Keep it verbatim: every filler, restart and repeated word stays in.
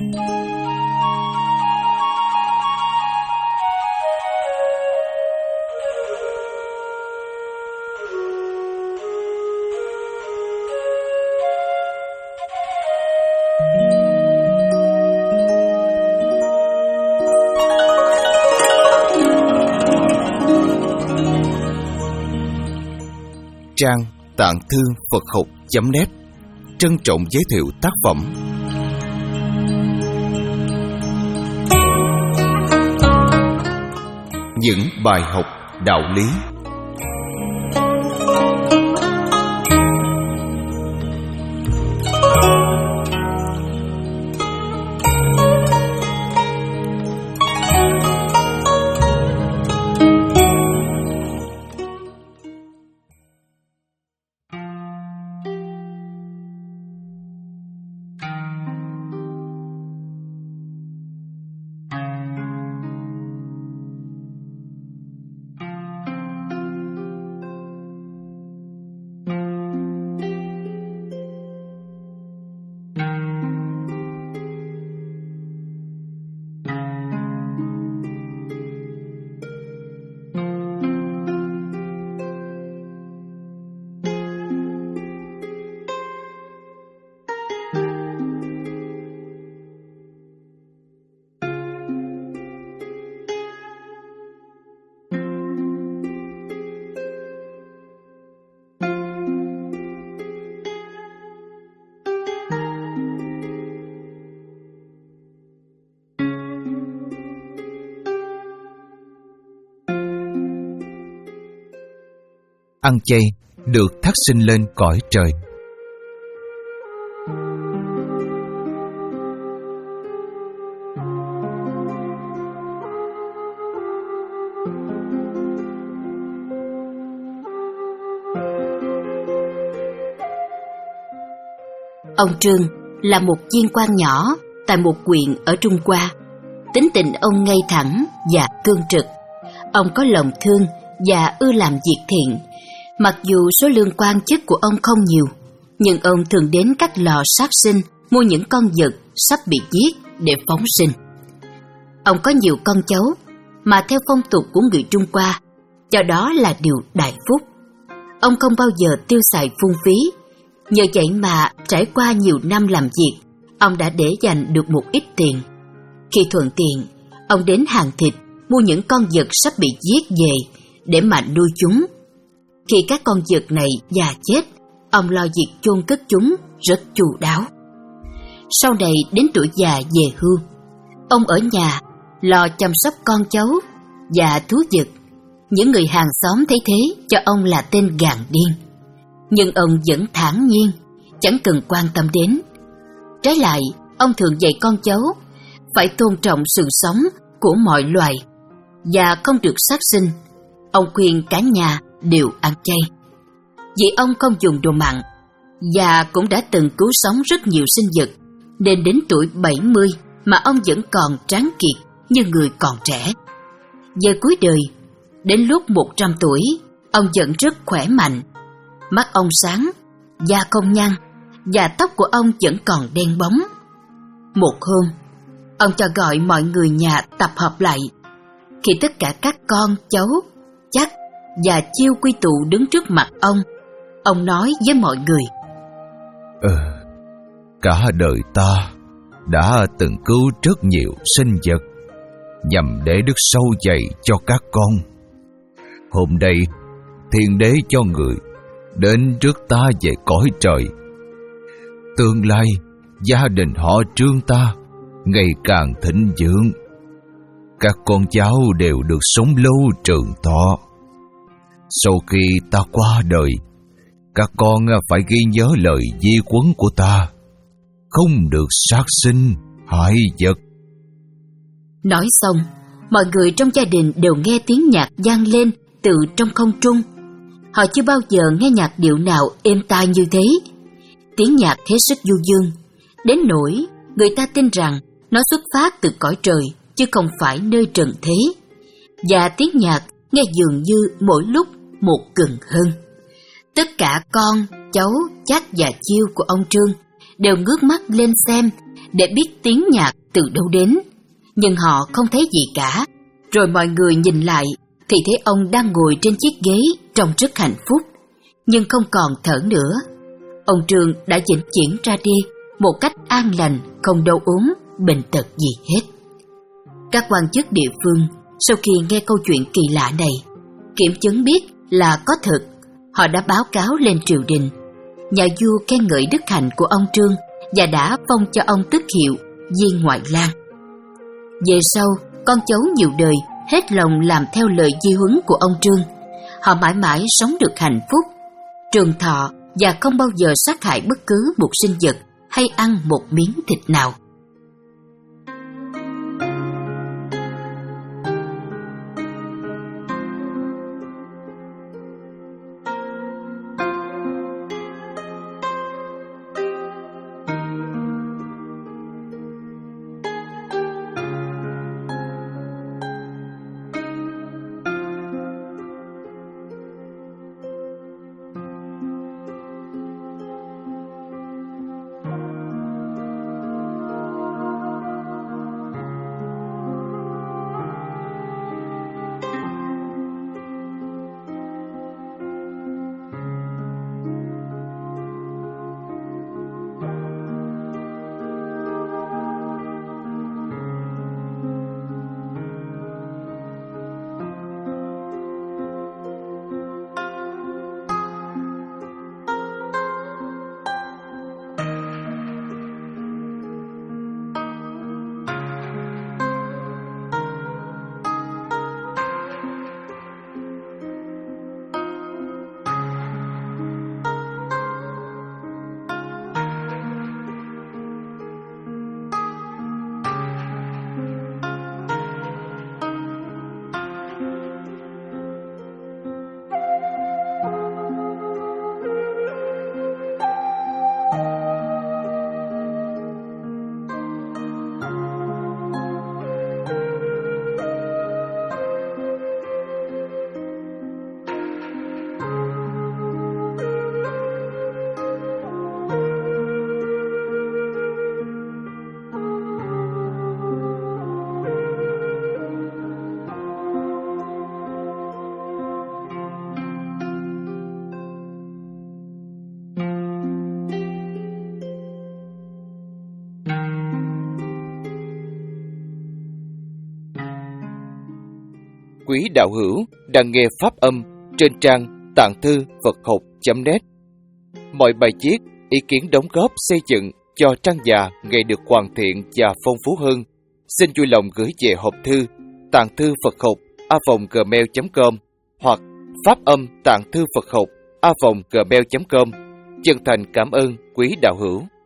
Trang Tạng Thư Phật học chấm net trân trọng giới thiệu tác phẩm Những bài học đạo lý. Ăn chay được thác sinh lên cõi trời. Ông Trương là một viên quan nhỏ tại một huyện ở Trung Hoa. Tính tình ông ngay thẳng và cương trực. Ông có lòng thương và ưa làm việc thiện. Mặc dù số lương quan chức của ông không nhiều, nhưng ông thường đến các lò sát sinh mua những con vật sắp bị giết để phóng sinh. Ông có nhiều con cháu, mà theo phong tục của người Trung Hoa, cho đó là điều đại phúc. Ông không bao giờ tiêu xài phung phí. Nhờ vậy mà trải qua nhiều năm làm việc, ông đã để dành được một ít tiền. Khi thuận tiện, ông đến hàng thịt mua những con vật sắp bị giết về để mà nuôi chúng. Khi các con vật này già chết, ông lo việc chôn cất chúng rất chu đáo. Sau này đến tuổi già về hưu, ông ở nhà lo chăm sóc con cháu và thú vật. Những người hàng xóm thấy thế cho ông là tên gàn điên. Nhưng ông vẫn thản nhiên, chẳng cần quan tâm đến. Trái lại, ông thường dạy con cháu phải tôn trọng sự sống của mọi loài và không được sát sinh. Ông khuyên cả nhà đều ăn chay. Vì ông không dùng đồ mặn và cũng đã từng cứu sống rất nhiều sinh vật, nên đến tuổi bảy mươi mà ông vẫn còn tráng kiệt như người còn trẻ. Giờ cuối đời, đến lúc một trăm tuổi, ông vẫn rất khỏe mạnh. Mắt ông sáng, da không nhăn và tóc của ông vẫn còn đen bóng. Một hôm, ông cho gọi mọi người nhà tập hợp lại. Khi tất cả các con, cháu, chắc và chiêu quy tụ đứng trước mặt ông, ông nói với mọi người: Ừ, cả đời ta đã từng cứu rất nhiều sinh vật nhằm để đức sâu dày cho các con. Hôm nay, Thiên Đế cho người đến trước ta về cõi trời. Tương lai, gia đình họ Trương ta ngày càng thịnh vượng. Các con cháu đều được sống lâu trường thọ. Sau khi ta qua đời, các con phải ghi nhớ lời di huấn của ta, không được sát sinh, hại vật. Nói xong, mọi người trong gia đình đều nghe tiếng nhạc vang lên từ trong không trung. Họ chưa bao giờ nghe nhạc điệu nào êm tai như thế. Tiếng nhạc hết sức du dương, đến nỗi người ta tin rằng nó xuất phát từ cõi trời chứ không phải nơi trần thế. Và tiếng nhạc nghe dường như mỗi lúc một gần hơn. Tất cả con, cháu, chác và chiêu của ông Trương đều ngước mắt lên xem để biết tiếng nhạc từ đâu đến, nhưng họ không thấy gì cả. Rồi mọi người nhìn lại thì thấy ông đang ngồi trên chiếc ghế trông rất hạnh phúc, nhưng không còn thở nữa. Ông Trương đã vĩnh viễn ra đi một cách an lành, không đau ốm, bệnh tật gì hết. Các quan chức địa phương sau khi nghe câu chuyện kỳ lạ này, kiểm chứng biết là có thật, họ đã báo cáo lên triều đình. Nhà vua khen ngợi đức hạnh của ông Trương và đã phong cho ông tước hiệu Viên Ngoại lang. Về sau, con cháu nhiều đời hết lòng làm theo lời di huấn của ông Trương. Họ mãi mãi sống được hạnh phúc, trường thọ và không bao giờ sát hại bất cứ một sinh vật hay ăn một miếng thịt nào. Quý đạo hữu đang nghe pháp âm trên trang tạng thư Phật học chấm net. Mọi bài viết, ý kiến đóng góp xây dựng cho trang già ngày được hoàn thiện và phong phú hơn, xin vui lòng gửi về hộp thư tạng thư Phật học a vòng gmail chấm com hoặc pháp âm tạng thư Phật học a vòng gmail chấm com. Chân thành cảm ơn quý đạo hữu.